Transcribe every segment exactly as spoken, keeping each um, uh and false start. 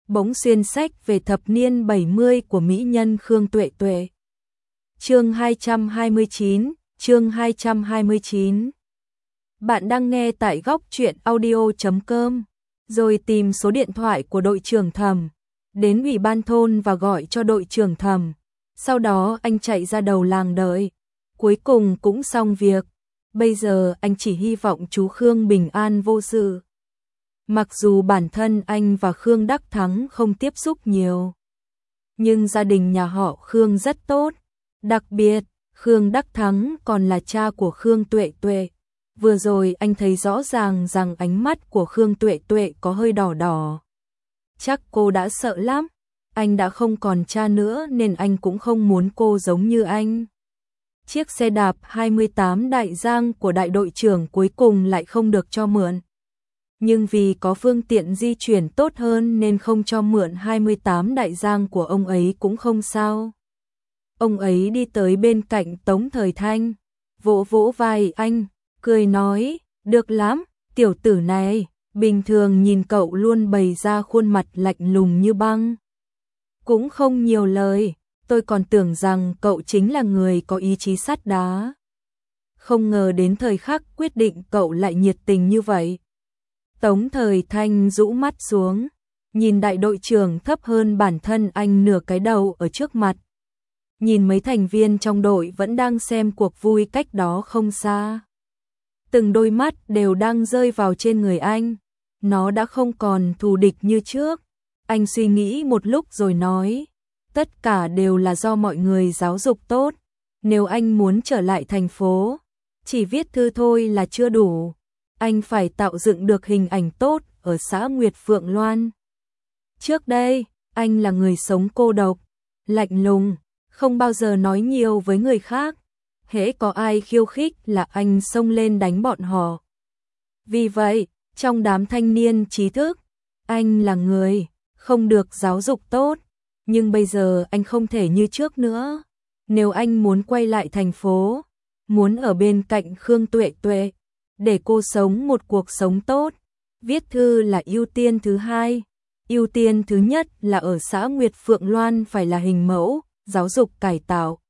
bỗng xuyên sách về thập niên bảy mươi của mỹ nhân Khương Tuệ Tuệ. Chương hai trăm hai mươi chín, chương hai trăm hai mươi chín. Bạn đang nghe tại góc truyện audio chấm com, rồi tìm số điện thoại của đội trưởng Thẩm, đến ủy ban thôn và gọi cho đội trưởng Thẩm. Sau đó anh chạy ra đầu làng đợi. Cuối cùng cũng xong việc. Bây giờ anh chỉ hy vọng chú Khương bình an vô sự. Mặc dù bản thân anh và Khương Đắc Thắng không tiếp xúc nhiều, nhưng gia đình nhà họ Khương rất tốt. Đặc biệt, Khương Đắc Thắng còn là cha của Khương Tuệ Tuệ. Vừa rồi anh thấy rõ ràng rằng ánh mắt của Khương Tuệ Tuệ có hơi đỏ đỏ. Chắc cô đã sợ lắm. Anh đã không còn cha nữa nên anh cũng không muốn cô giống như anh. Chiếc xe đạp hai mươi tám Đại Giang của đại đội trưởng cuối cùng lại không được cho mượn. Nhưng vì có phương tiện di chuyển tốt hơn nên không cho mượn hai mươi tám Đại Giang của ông ấy cũng không sao. Ông ấy đi tới bên cạnh Tống Thời Thanh, vỗ vỗ vai anh, cười nói, được lắm, tiểu tử này, bình thường nhìn cậu luôn bày ra khuôn mặt lạnh lùng như băng. Cũng không nhiều lời, tôi còn tưởng rằng cậu chính là người có ý chí sắt đá. Không ngờ đến thời khắc quyết định cậu lại nhiệt tình như vậy. Tống Thời Thanh rũ mắt xuống, nhìn đại đội trưởng thấp hơn bản thân anh nửa cái đầu ở trước mặt. Nhìn mấy thành viên trong đội vẫn đang xem cuộc vui cách đó không xa. Từng đôi mắt đều đang rơi vào trên người anh. Nó đã không còn thù địch như trước. Anh suy nghĩ một lúc rồi nói, tất cả đều là do mọi người giáo dục tốt. Nếu anh muốn trở lại thành phố, chỉ viết thư thôi là chưa đủ. Anh phải tạo dựng được hình ảnh tốt ở xã Nguyệt Phượng Loan. Trước đây, anh là người sống cô độc, lạnh lùng, không bao giờ nói nhiều với người khác. Hễ có ai khiêu khích là anh xông lên đánh bọn họ. Vì vậy, trong đám thanh niên trí thức, anh là người không được giáo dục tốt. Nhưng bây giờ anh không thể như trước nữa. Nếu anh muốn quay lại thành phố, muốn ở bên cạnh Khương Tuệ Tuệ, để cô sống một cuộc sống tốt, viết thư là ưu tiên thứ hai. Ưu tiên thứ nhất là ở xã Nguyệt Phượng Loan phải là hình mẫu, giáo dục cải tạo.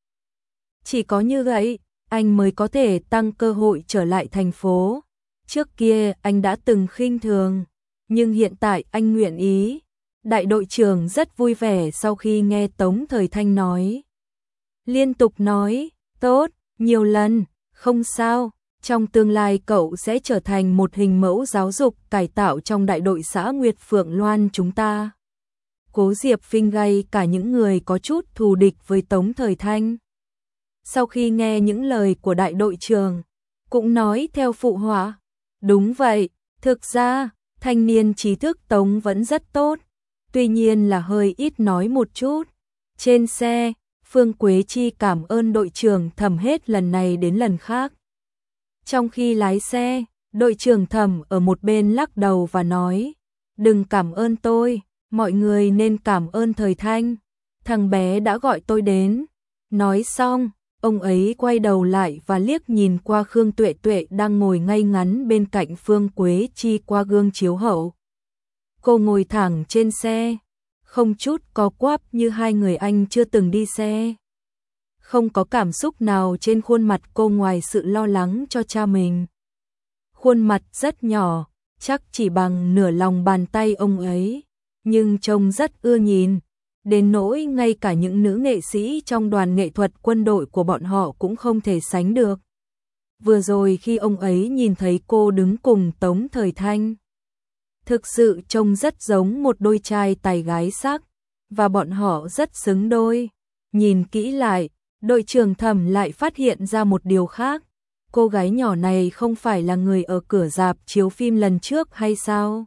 Chỉ có như vậy, anh mới có thể tăng cơ hội trở lại thành phố. Trước kia anh đã từng khinh thường, nhưng hiện tại anh nguyện ý. Đại đội trưởng rất vui vẻ sau khi nghe Tống Thời Thanh nói. Liên tục nói, tốt, nhiều lần, không sao. Trong tương lai cậu sẽ trở thành một hình mẫu giáo dục cải tạo trong đại đội xã Nguyệt Phượng Loan chúng ta. Cố Diệp phinh gay cả những người có chút thù địch với Tống Thời Thanh. Sau khi nghe những lời của đại đội trưởng, cũng nói theo phụ họa. Đúng vậy, thực ra, thanh niên trí thức Tống vẫn rất tốt, tuy nhiên là hơi ít nói một chút. Trên xe, Phương Quế Chi cảm ơn đội trưởng Thẩm hết lần này đến lần khác. Trong khi lái xe, đội trưởng Thẩm ở một bên lắc đầu và nói, đừng cảm ơn tôi, mọi người nên cảm ơn Thời Thanh, thằng bé đã gọi tôi đến. Nói xong, ông ấy quay đầu lại và liếc nhìn qua Khương Tuệ Tuệ đang ngồi ngay ngắn bên cạnh Phương Quế Chi qua gương chiếu hậu. Cô ngồi thẳng trên xe, không chút có quắp như hai người anh chưa từng đi xe. Không có cảm xúc nào trên khuôn mặt cô ngoài sự lo lắng cho cha mình. Khuôn mặt rất nhỏ, chắc chỉ bằng nửa lòng bàn tay ông ấy, nhưng trông rất ưa nhìn. Đến nỗi ngay cả những nữ nghệ sĩ trong đoàn nghệ thuật quân đội của bọn họ cũng không thể sánh được. Vừa rồi khi ông ấy nhìn thấy cô đứng cùng Tống Thời Thanh, thực sự trông rất giống một đôi trai tài gái sắc, và bọn họ rất xứng đôi. Nhìn kỹ lại, đội trưởng Thẩm lại phát hiện ra một điều khác. Cô gái nhỏ này không phải là người ở cửa rạp chiếu phim lần trước hay sao?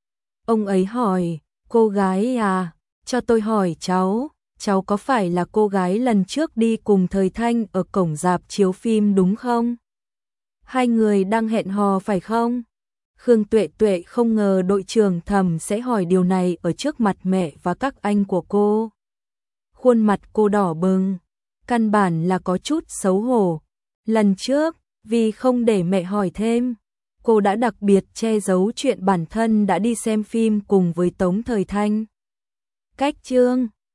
Ông ấy hỏi, cô gái à? Cho tôi hỏi cháu, cháu có phải là cô gái lần trước đi cùng Thời Thanh ở cổng rạp chiếu phim đúng không? Hai người đang hẹn hò phải không? Khương Tuệ Tuệ không ngờ đội trưởng Thẩm sẽ hỏi điều này ở trước mặt mẹ và các anh của cô. Khuôn mặt cô đỏ bừng, căn bản là có chút xấu hổ. Lần trước, vì không để mẹ hỏi thêm, cô đã đặc biệt che giấu chuyện bản thân đã đi xem phim cùng với Tống Thời Thanh. Cách chương